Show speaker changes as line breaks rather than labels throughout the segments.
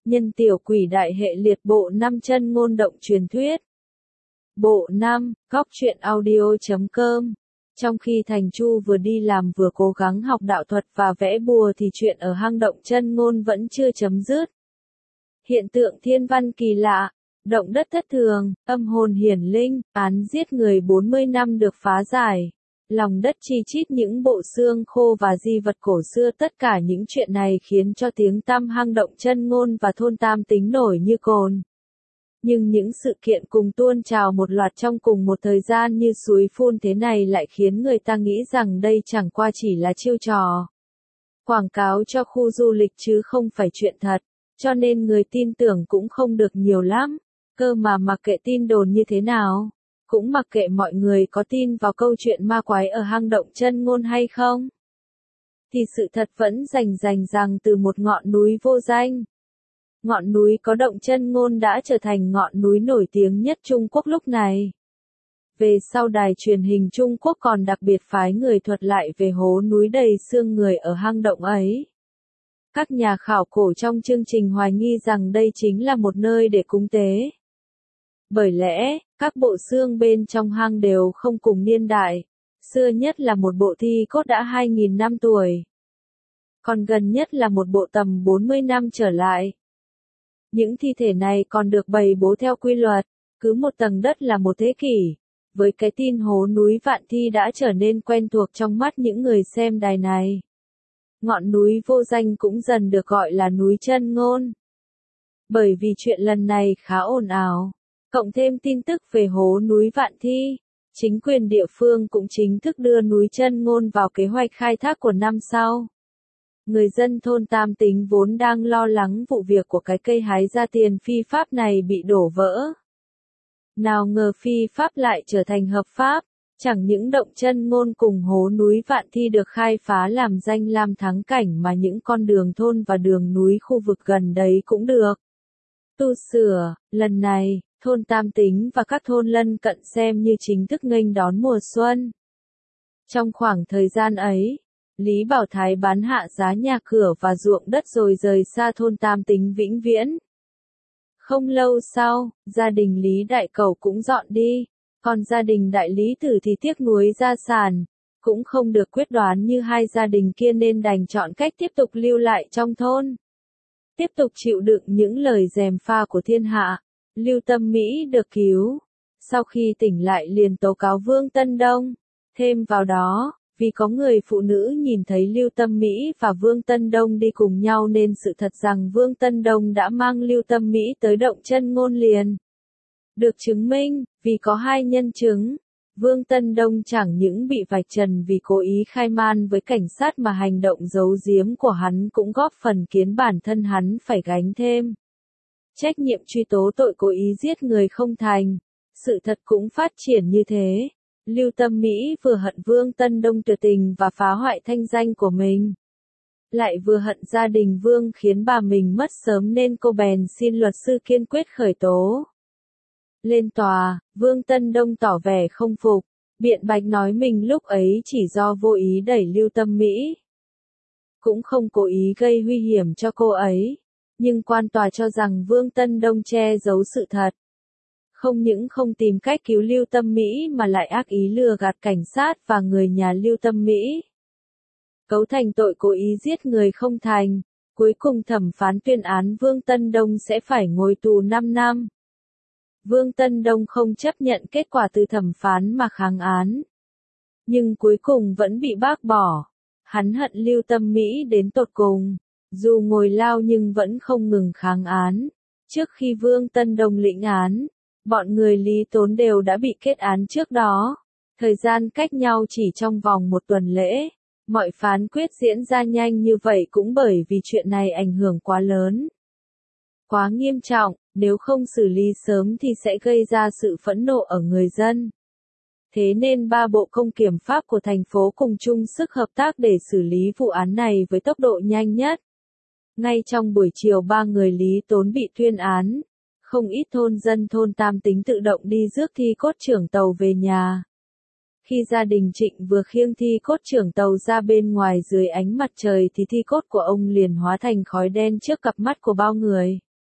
Nhân tiểu quỷ đại hệ liệt bộ 5 chân ngôn động truyền thuyết. Bộ 5, góc truyện audio.com. Trong khi Thành Chu vừa đi làm vừa cố gắng học đạo thuật và vẽ bùa thì chuyện ở hang động chân ngôn vẫn chưa chấm dứt. Hiện tượng thiên văn kỳ lạ, động đất thất thường, âm hồn hiển linh, án giết người 40 năm được phá giải. Lòng đất chi chít những bộ xương khô và di vật cổ xưa, tất cả những chuyện này khiến cho tiếng tăm hang động chân ngôn và thôn Tam Tính nổi như cồn. Nhưng những sự kiện cùng tuôn trào một loạt trong cùng một thời gian như suối phun thế này lại khiến người ta nghĩ rằng đây chẳng qua chỉ là chiêu trò quảng cáo cho khu du lịch chứ không phải chuyện thật, cho nên người tin tưởng cũng không được nhiều lắm. Cơ mà mặc kệ tin đồn như thế nào, cũng mặc kệ mọi người có tin vào câu chuyện ma quái ở hang động chân ngôn hay không, thì sự thật vẫn rành rằng từ một ngọn núi vô danh, ngọn núi có động chân ngôn đã trở thành ngọn núi nổi tiếng nhất Trung Quốc lúc này. Về sau đài truyền hình Trung Quốc còn đặc biệt phái người thuật lại về hố núi đầy xương người ở hang động ấy. Các nhà khảo cổ trong chương trình hoài nghi rằng đây chính là một nơi để cúng tế. Bởi lẽ, các bộ xương bên trong hang đều không cùng niên đại, xưa nhất là một bộ thi cốt đã 2.000 năm tuổi. Còn gần nhất là một bộ tầm 40 năm trở lại. Những thi thể này còn được bày bố theo quy luật, cứ một tầng đất là một thế kỷ. Với cái tin hố núi Vạn Thi đã trở nên quen thuộc trong mắt những người xem đài này. Ngọn núi vô danh cũng dần được gọi là núi chân ngôn. Bởi vì chuyện lần này khá ồn ào, cộng thêm tin tức về hố núi Vạn Thi, chính quyền địa phương cũng chính thức đưa núi chân ngôn vào kế hoạch khai thác của năm sau. Người dân thôn Tam Tính vốn đang lo lắng vụ việc của cái cây hái ra tiền phi pháp này bị đổ vỡ. Nào ngờ phi pháp lại trở thành hợp pháp, chẳng những động chân ngôn cùng hố núi Vạn Thi được khai phá làm danh lam thắng cảnh mà những con đường thôn và đường núi khu vực gần đấy cũng được tu sửa. Lần này, thôn Tam Tính và các thôn lân cận xem như chính thức nghênh đón mùa xuân. Trong khoảng thời gian ấy, Lý Bảo Thái bán hạ giá nhà cửa và ruộng đất rồi rời xa thôn Tam Tính vĩnh viễn. Không lâu sau, gia đình Lý Đại Cầu cũng dọn đi, còn gia đình Đại Lý Tử thì tiếc nuối gia sản, cũng không được quyết đoán như hai gia đình kia nên đành chọn cách tiếp tục lưu lại trong thôn. Tiếp tục chịu đựng những lời gièm pha của thiên hạ, Lưu Tâm Mỹ được cứu. Sau khi tỉnh lại liền tố cáo Vương Tân Đông. Thêm vào đó, vì có người phụ nữ nhìn thấy Lưu Tâm Mỹ và Vương Tân Đông đi cùng nhau nên sự thật rằng Vương Tân Đông đã mang Lưu Tâm Mỹ tới động chân ngôn liền được chứng minh, vì có hai nhân chứng. Vương Tân Đông chẳng những bị vạch trần vì cố ý khai man với cảnh sát mà hành động giấu giếm của hắn cũng góp phần khiến bản thân hắn phải gánh thêm trách nhiệm truy tố tội cố ý giết người không thành. Sự thật cũng phát triển như thế. Lưu Tâm Mỹ vừa hận Vương Tân Đông tuyệt tình và phá hoại thanh danh của mình, lại vừa hận gia đình Vương khiến bà mình mất sớm nên cô bèn xin luật sư kiên quyết khởi tố. Lên tòa, Vương Tân Đông tỏ vẻ không phục, biện bạch nói mình lúc ấy chỉ do vô ý đẩy Lưu Tâm Mỹ, cũng không cố ý gây nguy hiểm cho cô ấy. Nhưng quan tòa cho rằng Vương Tân Đông che giấu sự thật. Không những không tìm cách cứu Lưu Tâm Mỹ mà lại ác ý lừa gạt cảnh sát và người nhà Lưu Tâm Mỹ, cấu thành tội cố ý giết người không thành. Cuối cùng thẩm phán tuyên án Vương Tân Đông sẽ phải ngồi tù 5 năm. Vương Tân Đông không chấp nhận kết quả từ thẩm phán mà kháng án, nhưng cuối cùng vẫn bị bác bỏ. Hắn hận Lưu Tâm Mỹ đến tột cùng, dù ngồi lao nhưng vẫn không ngừng kháng án. Trước khi Vương Tân Đông lĩnh án, bọn người Lý Tốn đều đã bị kết án trước đó. Thời gian cách nhau chỉ trong vòng một tuần lễ. Mọi phán quyết diễn ra nhanh như vậy cũng bởi vì chuyện này ảnh hưởng quá lớn, quá nghiêm trọng, nếu không xử lý sớm thì sẽ gây ra sự phẫn nộ ở người dân. Thế nên ba bộ công kiểm pháp của thành phố cùng chung sức hợp tác để xử lý vụ án này với tốc độ nhanh nhất. Ngay trong buổi chiều ba người Lý Tốn bị tuyên án, không ít thôn dân thôn Tam Tính tự động đi rước thi cốt trưởng tàu về nhà. Khi gia đình Trịnh vừa khiêng thi cốt trưởng tàu ra bên ngoài dưới ánh mặt trời thì thi cốt của ông liền hóa thành khói đen trước cặp mắt của bao người.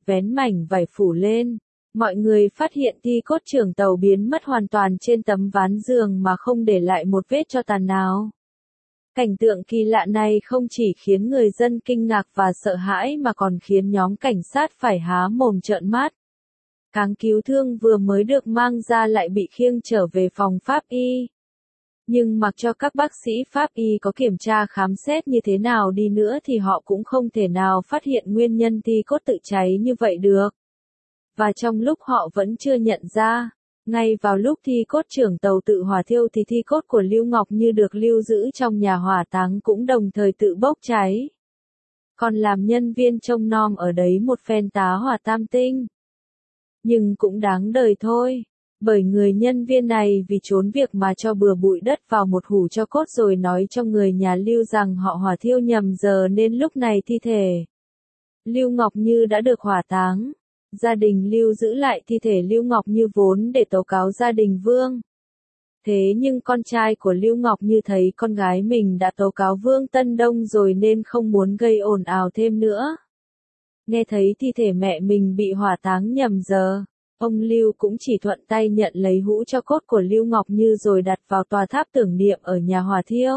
vén mảnh vải phủ lên. Mọi người phát hiện thi cốt trưởng tàu biến mất hoàn toàn trên tấm ván giường mà không để lại một vết tro tàn nào. Cảnh tượng kỳ lạ này không chỉ khiến người dân kinh ngạc và sợ hãi mà còn khiến nhóm cảnh sát phải há mồm trợn mắt. Cáng cứu thương vừa mới được mang ra lại bị khiêng trở về phòng pháp y. Nhưng mặc cho các bác sĩ pháp y có kiểm tra khám xét như thế nào đi nữa thì họ cũng không thể nào phát hiện nguyên nhân thi cốt tự cháy như vậy được. Và trong lúc họ vẫn chưa nhận ra, ngay vào lúc thi cốt trưởng tàu tự hỏa thiêu thì thi cốt của Lưu Ngọc Như được lưu giữ trong nhà hỏa táng cũng đồng thời tự bốc cháy. Còn làm nhân viên trông nom ở đấy một phen tá hỏa tam tinh. Nhưng cũng đáng đời thôi, bởi người nhân viên này vì trốn việc mà cho bừa bụi đất vào một hũ tro cốt rồi nói cho người nhà Lưu rằng họ hỏa thiêu nhầm giờ nên lúc này thi thể Lưu Ngọc Như đã được hỏa táng. Gia đình Lưu giữ lại thi thể Lưu Ngọc Như vốn để tố cáo gia đình Vương. Thế nhưng con trai của Lưu Ngọc Như thấy con gái mình đã tố cáo Vương Tân Đông rồi nên không muốn gây ồn ào thêm nữa. Nghe thấy thi thể mẹ mình bị hỏa táng nhầm giờ, ông Lưu cũng chỉ thuận tay nhận lấy hũ tro cốt của Lưu Ngọc Như rồi đặt vào tòa tháp tưởng niệm ở nhà hỏa thiêu.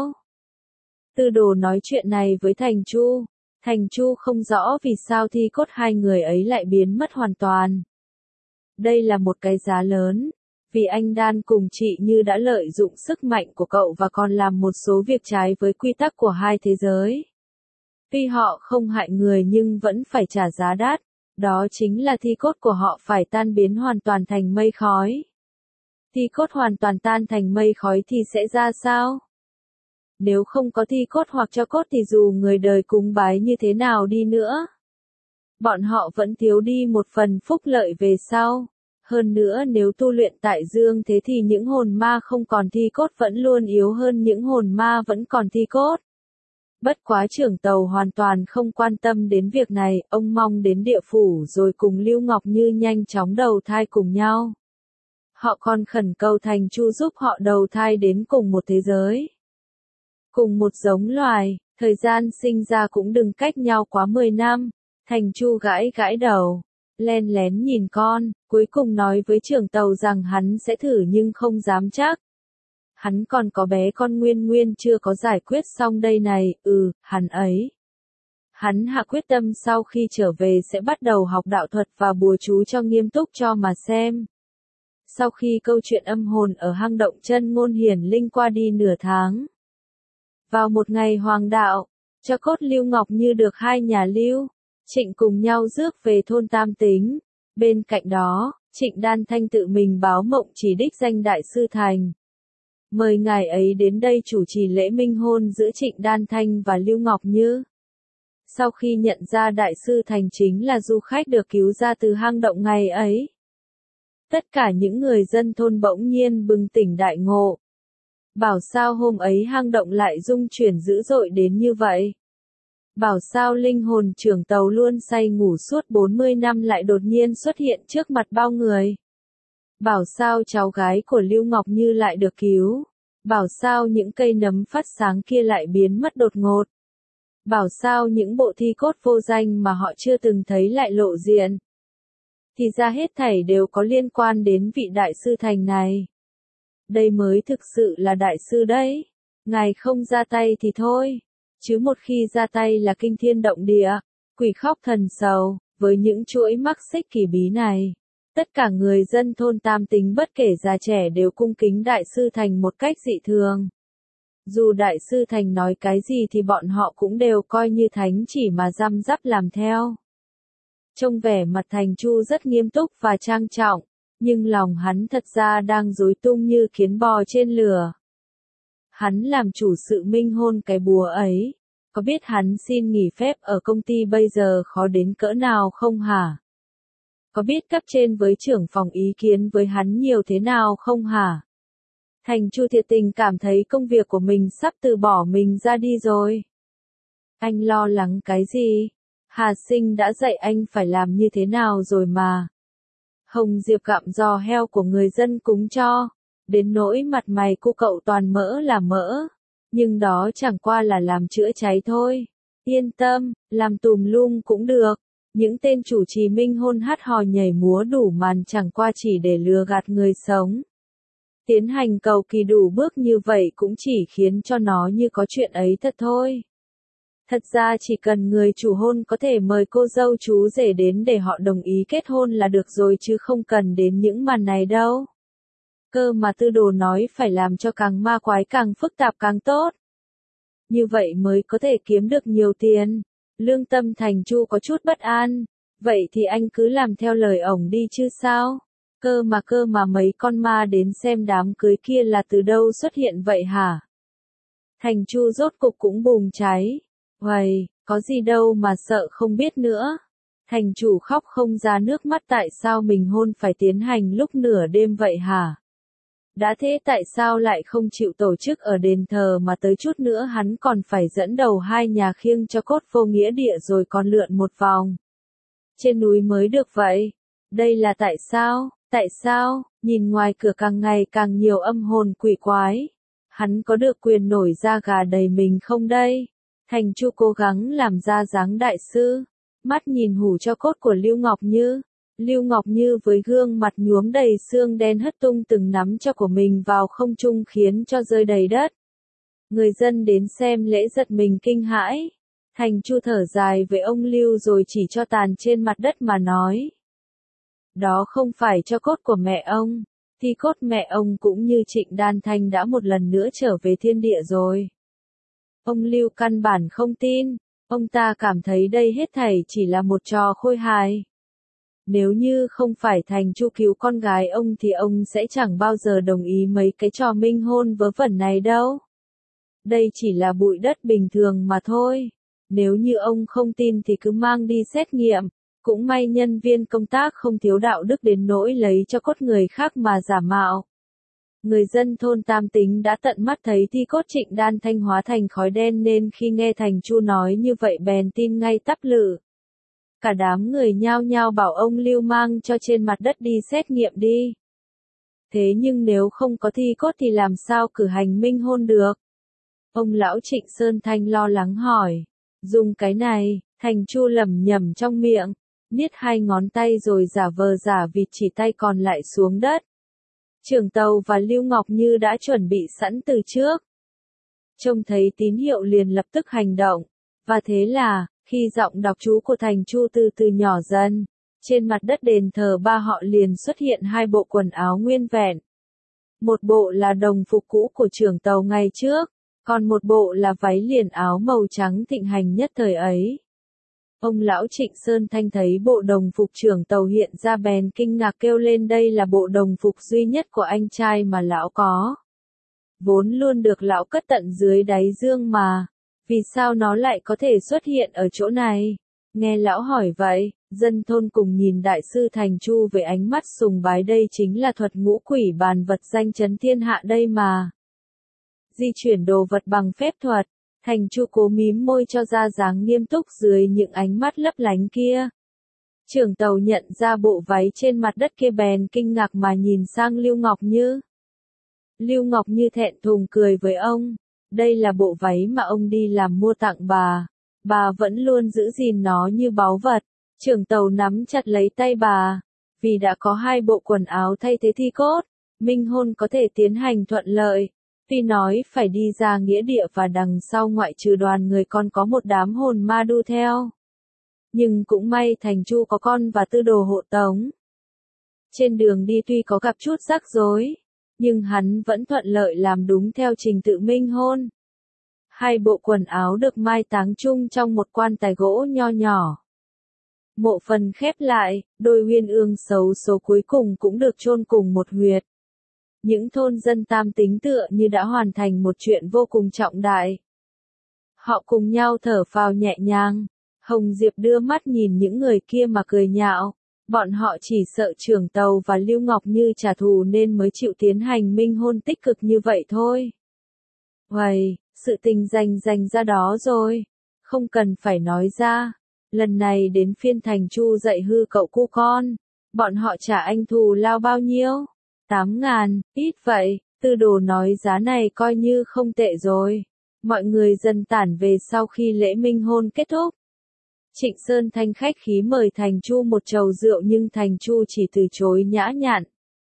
Tư Đồ nói chuyện này với Thành Chu. Thành Chu không rõ vì sao thi cốt hai người ấy lại biến mất hoàn toàn. Đây là một cái giá lớn, vì anh Đan cùng chị Như đã lợi dụng sức mạnh của cậu và còn làm một số việc trái với quy tắc của hai thế giới. Tuy họ không hại người nhưng vẫn phải trả giá đắt, đó chính là thi cốt của họ phải tan biến hoàn toàn thành mây khói. Thi cốt hoàn toàn tan thành mây khói thì sẽ ra sao? Nếu không có thi cốt hoặc tro cốt thì dù người đời cúng bái như thế nào đi nữa, bọn họ vẫn thiếu đi một phần phúc lợi về sau. Hơn nữa nếu tu luyện tại dương thế thì những hồn ma không còn thi cốt vẫn luôn yếu hơn những hồn ma vẫn còn thi cốt. Bất quá trưởng tàu hoàn toàn không quan tâm đến việc này, ông mong đến địa phủ rồi cùng Lưu Ngọc Như nhanh chóng đầu thai cùng nhau. Họ còn khẩn cầu Thành Chu giúp họ đầu thai đến cùng một thế giới. Cùng một giống loài, thời gian sinh ra cũng đừng cách nhau quá 10 năm. Thành Chu gãi gãi đầu, len lén nhìn con, cuối cùng nói với trưởng tàu rằng hắn sẽ thử nhưng không dám chắc. Hắn còn có bé con Nguyên Nguyên chưa có giải quyết xong đây này, hắn ấy. Hắn hạ quyết tâm sau khi trở về sẽ bắt đầu học đạo thuật và bùa chú cho nghiêm túc cho mà xem. Sau khi câu chuyện âm hồn ở hang động Chân Ngôn Hiển Linh qua đi nửa tháng. Vào một ngày hoàng đạo, tro cốt Lưu Ngọc Như được hai nhà Lưu, Trịnh cùng nhau rước về thôn Tam Tính. Bên cạnh đó, Trịnh Đan Thanh tự mình báo mộng chỉ đích danh Đại sư Thành. Mời ngài ấy đến đây chủ trì lễ minh hôn giữa Trịnh Đan Thanh và Lưu Ngọc Như. Sau khi nhận ra Đại sư Thành chính là du khách được cứu ra từ hang động ngày ấy, tất cả những người dân thôn bỗng nhiên bừng tỉnh đại ngộ. Bảo sao hôm ấy hang động lại rung chuyển dữ dội đến như vậy? Bảo sao linh hồn trưởng tàu luôn say ngủ suốt 40 năm lại đột nhiên xuất hiện trước mặt bao người? Bảo sao cháu gái của Lưu Ngọc Như lại được cứu? Bảo sao những cây nấm phát sáng kia lại biến mất đột ngột? Bảo sao những bộ thi cốt vô danh mà họ chưa từng thấy lại lộ diện? Thì ra hết thảy đều có liên quan đến vị Đại sư Thành này. Đây mới thực sự là đại sư đấy. Ngài không ra tay thì thôi, chứ một khi ra tay là kinh thiên động địa, quỷ khóc thần sầu. Với những chuỗi mắc xích kỳ bí này, tất cả người dân thôn Tam Tính bất kể già trẻ đều cung kính Đại sư Thành một cách dị thường. Dù Đại sư Thành nói cái gì thì bọn họ cũng đều coi như thánh chỉ mà răm rắp làm theo. Trông vẻ mặt Thành Chu rất nghiêm túc và trang trọng, nhưng lòng hắn thật ra đang rối tung như kiến bò trên lửa. Hắn làm chủ sự minh hôn cái bùa ấy, có biết hắn xin nghỉ phép ở công ty bây giờ khó đến cỡ nào không hả? Có biết cấp trên với trưởng phòng ý kiến với hắn nhiều thế nào không hả? Thành Chu thiệt tình cảm thấy công việc của mình sắp từ bỏ mình ra đi rồi. Anh lo lắng cái gì? Hà Sinh đã dạy anh phải làm như thế nào rồi mà. Hồng Diệp gặm giò heo của người dân cúng cho, đến nỗi mặt mày cô cậu toàn mỡ là mỡ, nhưng đó chẳng qua là làm chữa cháy thôi. Yên tâm, làm tùm lum cũng được, Những tên chủ trì minh hôn hát hò nhảy múa đủ màn chẳng qua chỉ để lừa gạt người sống. Tiến hành cầu kỳ đủ bước như vậy cũng chỉ khiến cho nó như có chuyện ấy thật thôi. Thật ra chỉ cần người chủ hôn có thể mời cô dâu chú rể đến để họ đồng ý kết hôn là được rồi chứ không cần đến những màn này đâu. Cơ mà Tư Đồ nói phải làm cho càng ma quái càng phức tạp càng tốt. Như vậy mới có thể kiếm được nhiều tiền. Lương tâm Thành Chu có chút bất an. Vậy thì anh cứ làm theo lời ổng đi chứ sao? Cơ mà mấy con ma đến xem đám cưới kia là từ đâu xuất hiện vậy hả? Thành Chu rốt cục cũng bùng cháy. Uầy, có gì đâu mà sợ không biết nữa. Thành chủ khóc không ra nước mắt tại sao mình hôn phải tiến hành lúc nửa đêm vậy hả? Đã thế tại sao lại không chịu tổ chức ở đền thờ mà tới chút nữa hắn còn phải dẫn đầu hai nhà khiêng cho cốt vô nghĩa địa rồi còn lượn một vòng. Trên núi mới được vậy. Đây là tại sao, nhìn ngoài cửa càng ngày càng nhiều âm hồn quỷ quái. Hắn có được quyền nổi da gà đầy mình không đây? Thành Chu cố gắng làm ra dáng đại sư. Mắt nhìn hủ cho cốt của Lưu Ngọc Như. Lưu Ngọc Như với gương mặt nhuốm đầy xương đen hất tung từng nắm cho của mình vào không trung khiến cho rơi đầy đất. Người dân đến xem lễ giật mình kinh hãi. Thành Chu thở dài với ông Lưu rồi chỉ cho tàn trên mặt đất mà nói. Đó không phải cho cốt của mẹ ông, thì cốt mẹ ông cũng như Trịnh Đan Thanh đã một lần nữa trở về thiên địa rồi. Ông Lưu căn bản không tin, ông ta cảm thấy đây hết thảy chỉ là một trò khôi hài. Nếu như không phải Thành Chu cứu con gái ông thì ông sẽ chẳng bao giờ đồng ý mấy cái trò minh hôn vớ vẩn này đâu. Đây chỉ là bụi đất bình thường mà thôi. Nếu như ông không tin thì cứ mang đi xét nghiệm. Cũng may nhân viên công tác không thiếu đạo đức đến nỗi lấy cho cốt người khác mà giả mạo. Người dân thôn Tam Tính đã tận mắt thấy thi cốt Trịnh Đan Thanh hóa thành khói đen nên khi nghe Thành Chu nói như vậy bèn tin ngay tắp lự. Cả đám người nhao nhao bảo ông Lưu mang cho trên mặt đất đi xét nghiệm đi. Thế nhưng nếu không có thi cốt thì làm sao cử hành minh hôn được? Ông lão Trịnh Sơn Thanh lo lắng hỏi. Dùng cái này, Thành Chu lẩm nhẩm trong miệng, niết hai ngón tay rồi giả vờ giả vịt chỉ tay còn lại xuống đất. Trưởng Tàu và Lưu Ngọc Như đã chuẩn bị sẵn từ trước. Trông thấy tín hiệu liền lập tức hành động. Và thế là, khi giọng đọc chú của Thành Chu từ từ nhỏ dần, trên mặt đất đền thờ ba họ liền xuất hiện hai bộ quần áo nguyên vẹn. Một bộ là đồng phục cũ của trưởng Tàu ngày trước, còn một bộ là váy liền áo màu trắng thịnh hành nhất thời ấy. Ông lão Trịnh Sơn Thanh thấy bộ đồng phục trưởng Tàu hiện ra bèn kinh ngạc kêu lên đây là bộ đồng phục duy nhất của anh trai mà lão có. Vốn luôn được lão cất tận dưới đáy dương mà, vì sao nó lại có thể xuất hiện ở chỗ này? Nghe lão hỏi vậy, dân thôn cùng nhìn đại sư Thành Chu với ánh mắt sùng bái đây chính là thuật ngũ quỷ bàn vật danh chấn thiên hạ đây mà. Di chuyển đồ vật bằng phép thuật. Thành Chu cố mím môi cho ra dáng nghiêm túc dưới những ánh mắt lấp lánh kia. Trưởng Tàu nhận ra bộ váy trên mặt đất kia bèn kinh ngạc mà nhìn sang Lưu Ngọc Như. Lưu Ngọc Như thẹn thùng cười với ông. Đây là bộ váy mà ông đi làm mua tặng bà. Bà vẫn luôn giữ gìn nó như báu vật. Trưởng Tàu nắm chặt lấy tay bà. Vì đã có hai bộ quần áo thay thế thi cốt, minh hôn có thể tiến hành thuận lợi. Tuy nói phải đi ra nghĩa địa và đằng sau ngoại trừ đoàn người còn có một đám hồn ma đu theo. Nhưng cũng may Thành Chu có con và Tư Đồ hộ tống. Trên đường đi tuy có gặp chút rắc rối, nhưng hắn vẫn thuận lợi làm đúng theo trình tự minh hôn. Hai bộ quần áo được mai táng chung trong một quan tài gỗ nho nhỏ. Mộ phần khép lại, đôi uyên ương xấu số cuối cùng cũng được chôn cùng một huyệt. Những thôn dân Tam Tính tựa như đã hoàn thành một chuyện vô cùng trọng đại. Họ cùng nhau thở phào nhẹ nhàng. Hồng Diệp đưa mắt nhìn những người kia mà cười nhạo. Bọn họ chỉ sợ trưởng Tàu và Lưu Ngọc Như trả thù nên mới chịu tiến hành minh hôn tích cực như vậy thôi. Uầy, sự tình dành ra đó rồi. Không cần phải nói ra. Lần này đến phiên Thành Chu dạy hư cậu cu con. Bọn họ trả anh thù lao bao nhiêu? 8.000, ít vậy. Tư Đồ nói giá này coi như không tệ rồi. Mọi người dần tản về sau khi lễ minh hôn kết thúc. Trịnh Sơn Thanh khách khí mời Thành Chu một chầu rượu nhưng Thành Chu chỉ từ chối nhã nhặn.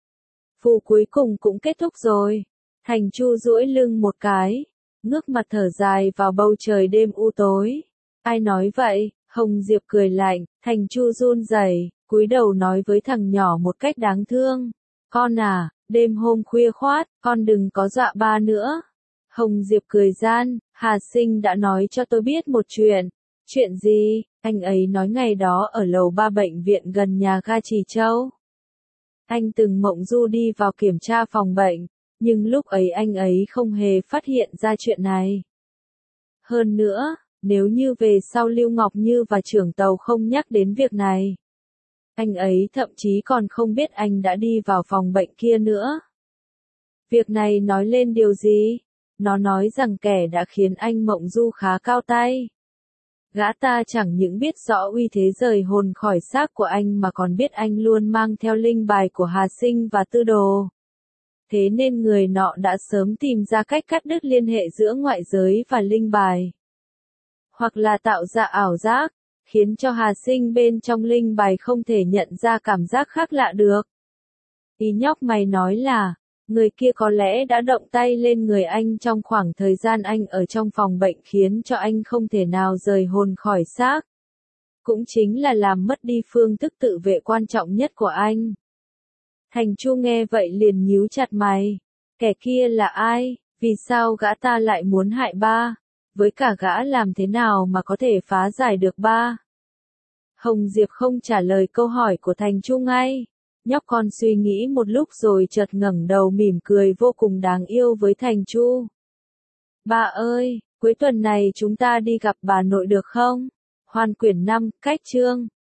Vụ cuối cùng cũng kết thúc rồi. Thành Chu duỗi lưng một cái, ngước mặt thở dài vào bầu trời đêm u tối. Ai nói vậy? Hồng Diệp cười lạnh, Thành Chu run rẩy, cúi đầu nói với thằng nhỏ một cách đáng thương. Con à, đêm hôm khuya khoát, con đừng có dọa ba nữa. Hồng Diệp cười gian, Hà Sinh đã nói cho tôi biết một chuyện. Chuyện gì? Anh ấy nói ngày đó ở lầu 3 bệnh viện gần nhà ga Trì Châu. Anh từng mộng du đi vào kiểm tra phòng bệnh, nhưng lúc ấy anh ấy không hề phát hiện ra chuyện này. Hơn nữa, nếu như về sau Lưu Ngọc Như và trưởng tàu không nhắc đến việc này, anh ấy thậm chí còn không biết anh đã đi vào phòng bệnh kia nữa. Việc này nói lên điều gì? Nó nói rằng kẻ đã khiến anh mộng du khá cao tay. Gã ta chẳng những biết rõ uy thế rời hồn khỏi xác của anh mà còn biết anh luôn mang theo linh bài của Hà Sinh và Tư Đồ. Thế nên người nọ đã sớm tìm ra cách cắt đứt liên hệ giữa ngoại giới và linh bài. Hoặc là tạo ra ảo giác, khiến cho Hà Sinh bên trong linh bài không thể nhận ra cảm giác khác lạ được. Ý nhóc mày nói là, người kia có lẽ đã động tay lên người anh trong khoảng thời gian anh ở trong phòng bệnh khiến cho anh không thể nào rời hồn khỏi xác. Cũng chính là làm mất đi phương thức tự vệ quan trọng nhất của anh. Thành Chu nghe vậy liền nhíu chặt mày. Kẻ kia là ai? Vì sao gã ta lại muốn hại ba? Với cả gã làm thế nào mà có thể phá giải được ba? Hồng Diệp không trả lời câu hỏi của Thành Chu ngay. Nhóc con suy nghĩ một lúc rồi chợt ngẩng đầu mỉm cười vô cùng đáng yêu với Thành Chu. Ba ơi, cuối tuần này chúng ta đi gặp bà nội được không? Hoàn quyển 5, cách chương.